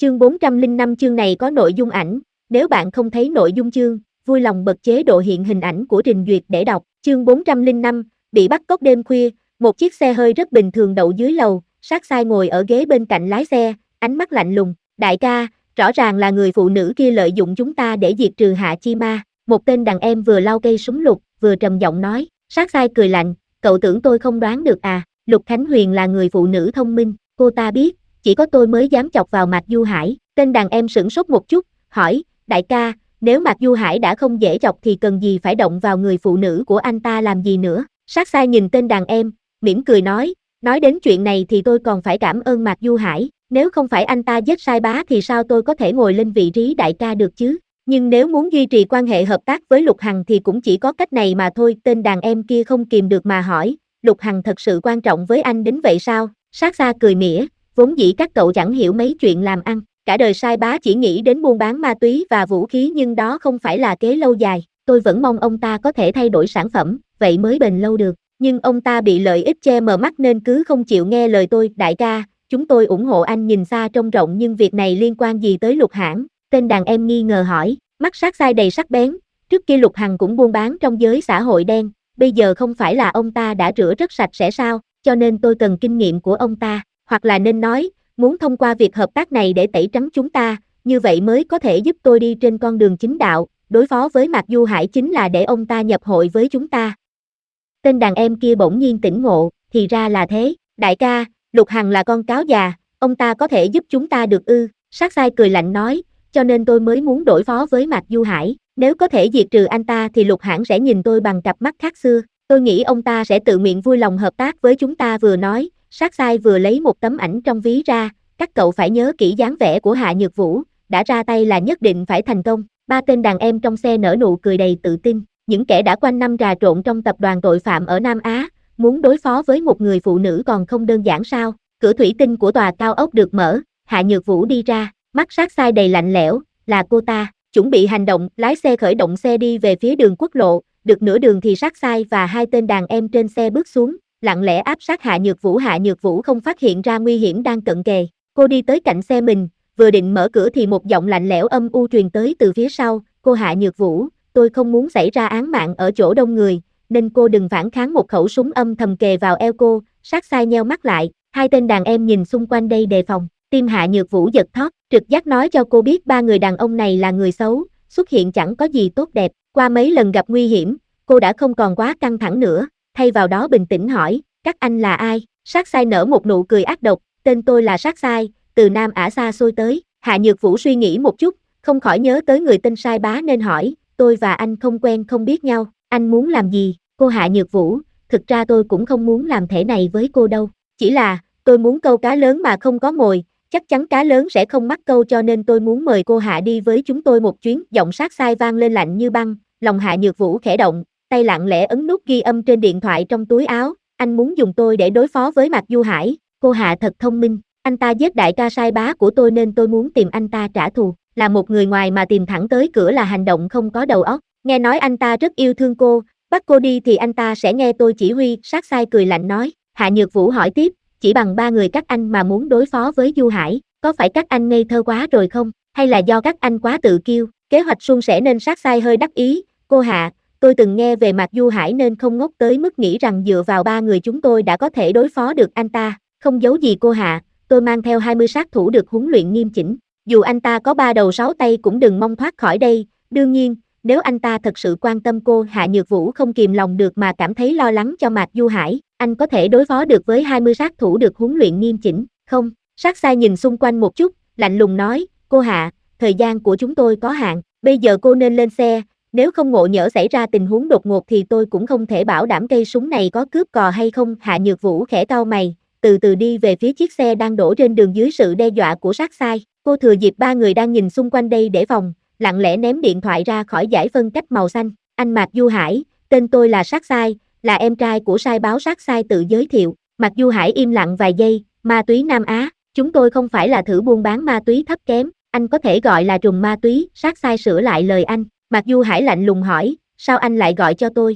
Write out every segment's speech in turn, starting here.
Chương 405 chương này có nội dung ảnh, nếu bạn không thấy nội dung chương, vui lòng bật chế độ hiện hình ảnh của trình duyệt để đọc. Chương 405, bị bắt cóc đêm khuya, một chiếc xe hơi rất bình thường đậu dưới lầu, sát sai ngồi ở ghế bên cạnh lái xe, ánh mắt lạnh lùng. Đại ca, rõ ràng là người phụ nữ kia lợi dụng chúng ta để diệt trừ Hạ Chi Ma. Một tên đàn em vừa lau cây súng lục, vừa trầm giọng nói. Sát sai cười lạnh, cậu tưởng tôi không đoán được à? Lục Khánh Huyền là người phụ nữ thông minh, cô ta biết, chỉ có tôi mới dám chọc vào Mạc Du Hải. Tên đàn em sửng sốt một chút, hỏi, đại ca, nếu Mạc Du Hải đã không dễ chọc thì cần gì phải động vào người phụ nữ của anh ta làm gì nữa? Sát sai nhìn tên đàn em, mỉm cười nói đến chuyện này thì tôi còn phải cảm ơn Mạc Du Hải, nếu không phải anh ta giết sai bá thì sao tôi có thể ngồi lên vị trí đại ca được chứ? Nhưng nếu muốn duy trì quan hệ hợp tác với Lục Hằng thì cũng chỉ có cách này mà thôi. Tên đàn em kia không kìm được mà hỏi, Lục Hằng thật sự quan trọng với anh đến vậy sao? Sát xa cười mỉa, vốn dĩ các cậu chẳng hiểu mấy chuyện làm ăn, cả đời sai bá chỉ nghĩ đến buôn bán ma túy và vũ khí nhưng đó không phải là kế lâu dài. Tôi vẫn mong ông ta có thể thay đổi sản phẩm, vậy mới bền lâu được. Nhưng ông ta bị lợi ích che mờ mắt nên cứ không chịu nghe lời tôi. Đại ca, chúng tôi ủng hộ anh nhìn xa trông rộng nhưng việc này liên quan gì tới Lục Hãn? Tên đàn em nghi ngờ hỏi, mắt sát sai đầy sắc bén. Trước kia Lục Hằng cũng buôn bán trong giới xã hội đen, bây giờ không phải là ông ta đã rửa rất sạch sẽ sao? Cho nên tôi cần kinh nghiệm của ông ta, hoặc là nên nói, muốn thông qua việc hợp tác này để tẩy trắng chúng ta, như vậy mới có thể giúp tôi đi trên con đường chính đạo. Đối phó với Mạc Du Hải chính là để ông ta nhập hội với chúng ta. Tên đàn em kia bỗng nhiên tỉnh ngộ, thì ra là thế. Đại ca, Lục Hằng là con cáo già, ông ta có thể giúp chúng ta được ư? Sát sai cười lạnh nói, cho nên tôi mới muốn đối phó với Mạc Du Hải. Nếu có thể diệt trừ anh ta thì Lục Hãn sẽ nhìn tôi bằng cặp mắt khác xưa. Tôi nghĩ ông ta sẽ tự nguyện vui lòng hợp tác với chúng ta. Vừa nói, sát sai vừa lấy một tấm ảnh trong ví ra. Các cậu phải nhớ kỹ dáng vẻ của Hạ Nhược Vũ, đã ra tay là nhất định phải thành công. Ba tên đàn em trong xe nở nụ cười đầy tự tin. Những kẻ đã quanh năm trà trộn trong tập đoàn tội phạm ở Nam Á, muốn đối phó với một người phụ nữ còn không đơn giản sao? Cửa thủy tinh của tòa cao ốc được mở, Hạ Nhược Vũ đi ra, mắt sát sai đầy lạnh lẽo, là cô ta. Chuẩn bị hành động, lái xe khởi động xe đi về phía đường quốc lộ, được nửa đường thì sát sai và hai tên đàn em trên xe bước xuống, lặng lẽ áp sát Hạ Nhược Vũ. Hạ Nhược Vũ không phát hiện ra nguy hiểm đang cận kề, cô đi tới cạnh xe mình, vừa định mở cửa thì một giọng lạnh lẽo âm u truyền tới từ phía sau, cô Hạ Nhược Vũ, tôi không muốn xảy ra án mạng ở chỗ đông người, nên cô đừng phản kháng. Một khẩu súng âm thầm kề vào eo cô, sát sai nheo mắt lại, hai tên đàn em nhìn xung quanh đây đề phòng. Tim Hạ Nhược Vũ giật thót, trực giác nói cho cô biết ba người đàn ông này là người xấu, xuất hiện chẳng có gì tốt đẹp. Qua mấy lần gặp nguy hiểm, cô đã không còn quá căng thẳng nữa, thay vào đó bình tĩnh hỏi, các anh là ai? Sát sai nở một nụ cười ác độc, tên tôi là Sát sai, từ Nam Ả xa xôi tới. Hạ Nhược Vũ suy nghĩ một chút, không khỏi nhớ tới người tên sai bá nên hỏi, tôi và anh không quen không biết nhau, anh muốn làm gì? Cô Hạ Nhược Vũ, thực ra tôi cũng không muốn làm thể này với cô đâu, chỉ là, tôi muốn câu cá lớn mà không có mồi, chắc chắn cá lớn sẽ không mắc câu cho nên tôi muốn mời cô Hạ đi với chúng tôi một chuyến. Giọng sát sai vang lên lạnh như băng, lòng Hạ Nhược Vũ khẽ động, tay lặng lẽ ấn nút ghi âm trên điện thoại trong túi áo, anh muốn dùng tôi để đối phó với Mạc Du Hải. Cô Hạ thật thông minh, anh ta giết đại ca sai bá của tôi nên tôi muốn tìm anh ta trả thù, là một người ngoài mà tìm thẳng tới cửa là hành động không có đầu óc. Nghe nói anh ta rất yêu thương cô, bắt cô đi thì anh ta sẽ nghe tôi chỉ huy. Sát sai cười lạnh nói. Hạ Nhược Vũ hỏi tiếp, chỉ bằng ba người các anh mà muốn đối phó với Du Hải, có phải các anh ngây thơ quá rồi không, hay là do các anh quá tự kiêu? Kế hoạch suôn sẻ nên sát sai hơi đắc ý, cô Hạ, tôi từng nghe về Mạc Du Hải nên không ngốc tới mức nghĩ rằng dựa vào ba người chúng tôi đã có thể đối phó được anh ta. Không giấu gì cô Hạ, tôi mang theo 20 sát thủ được huấn luyện nghiêm chỉnh, dù anh ta có 3 đầu 6 tay cũng đừng mong thoát khỏi đây. Đương nhiên, nếu anh ta thật sự quan tâm cô, Hạ Nhược Vũ không kìm lòng được mà cảm thấy lo lắng cho Mạc Du Hải. Anh có thể đối phó được với 20 sát thủ được huấn luyện nghiêm chỉnh, không? Sát sai nhìn xung quanh một chút, lạnh lùng nói, cô Hạ, thời gian của chúng tôi có hạn, bây giờ cô nên lên xe, nếu không ngộ nhỡ xảy ra tình huống đột ngột thì tôi cũng không thể bảo đảm cây súng này có cướp cò hay không. Hạ Nhược Vũ khẽ cau mày, từ từ đi về phía chiếc xe đang đổ trên đường dưới sự đe dọa của sát sai. Cô thừa dịp ba người đang nhìn xung quanh đây để phòng, lặng lẽ ném điện thoại ra khỏi dải phân cách màu xanh. Anh Mạc Du Hải, tên tôi là Sát sai, là em trai của sai báo. Sát sai tự giới thiệu. Mạc Du Hải im lặng vài giây, ma túy Nam Á, chúng tôi không phải là thử buôn bán ma túy thấp kém, anh có thể gọi là trùm ma túy. Sát sai sửa lại lời anh. Mạc Du Hải lạnh lùng hỏi, sao anh lại gọi cho tôi?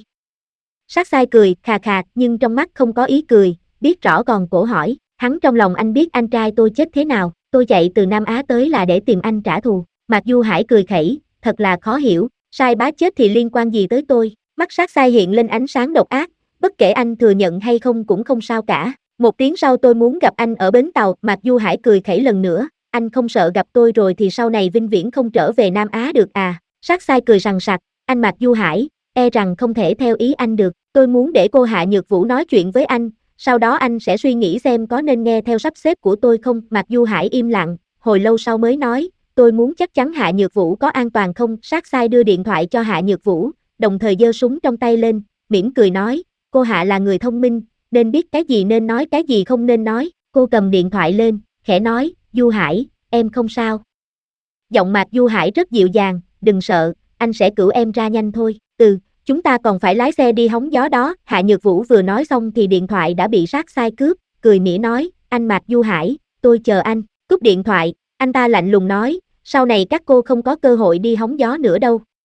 Sát sai cười, khà khà, nhưng trong mắt không có ý cười, biết rõ còn cổ hỏi, hắn trong lòng anh biết anh trai tôi chết thế nào, tôi chạy từ Nam Á tới là để tìm anh trả thù. Mạc Du Hải cười khẩy, thật là khó hiểu, Sai Bá chết thì liên quan gì tới tôi? Mắt sát sai hiện lên ánh sáng độc ác, bất kể anh thừa nhận hay không cũng không sao cả. Một tiếng sau tôi muốn gặp anh ở bến tàu, Mạc Du Hải cười khẩy lần nữa, anh không sợ gặp tôi rồi thì sau này vĩnh viễn không trở về Nam Á được à? Sát sai cười sằng sặc, anh Mạc Du Hải, e rằng không thể theo ý anh được, tôi muốn để cô Hạ Nhược Vũ nói chuyện với anh, sau đó anh sẽ suy nghĩ xem có nên nghe theo sắp xếp của tôi không? Mạc Du Hải im lặng, hồi lâu sau mới nói, tôi muốn chắc chắn Hạ Nhược Vũ có an toàn không? Sát sai đưa điện thoại cho Hạ Nhược Vũ, đồng thời giơ súng trong tay lên, mỉm cười nói, cô Hạ là người thông minh, nên biết cái gì nên nói cái gì không nên nói. Cô cầm điện thoại lên, khẽ nói, Du Hải, em không sao. Giọng Mạc Du Hải rất dịu dàng, đừng sợ, anh sẽ cứu em ra nhanh thôi. Chúng ta còn phải lái xe đi hóng gió đó. Hạ Nhược Vũ vừa nói xong thì điện thoại đã bị sát sai cướp, cười mỉa nói, anh Mạc Du Hải, tôi chờ anh. Cúp điện thoại, anh ta lạnh lùng nói, sau này các cô không có cơ hội đi hóng gió nữa đâu.